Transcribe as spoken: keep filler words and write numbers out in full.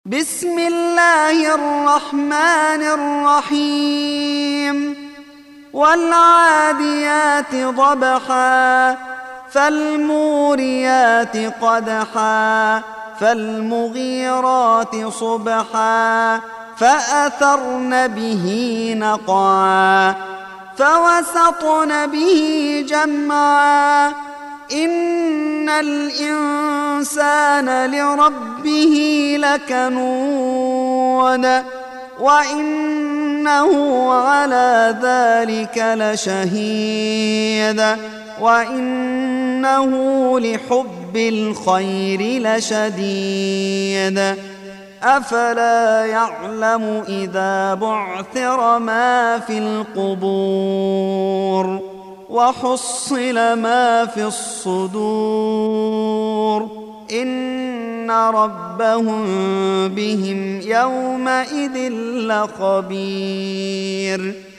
بسم الله الرحمن الرحيم والعاديات ضبحا فالموريات قدحا فالمغيرات صبحا فأثرن به نقعا فوسطن به جمعا إن الإنسان لربه لكنود وإنه على ذلك لشهيد وإنه لحب الخير لشديد أفلا يعلم إذا بعثر ما في القبور وحصل ما في الصدور إن ربهم بهم يومئذ لخبير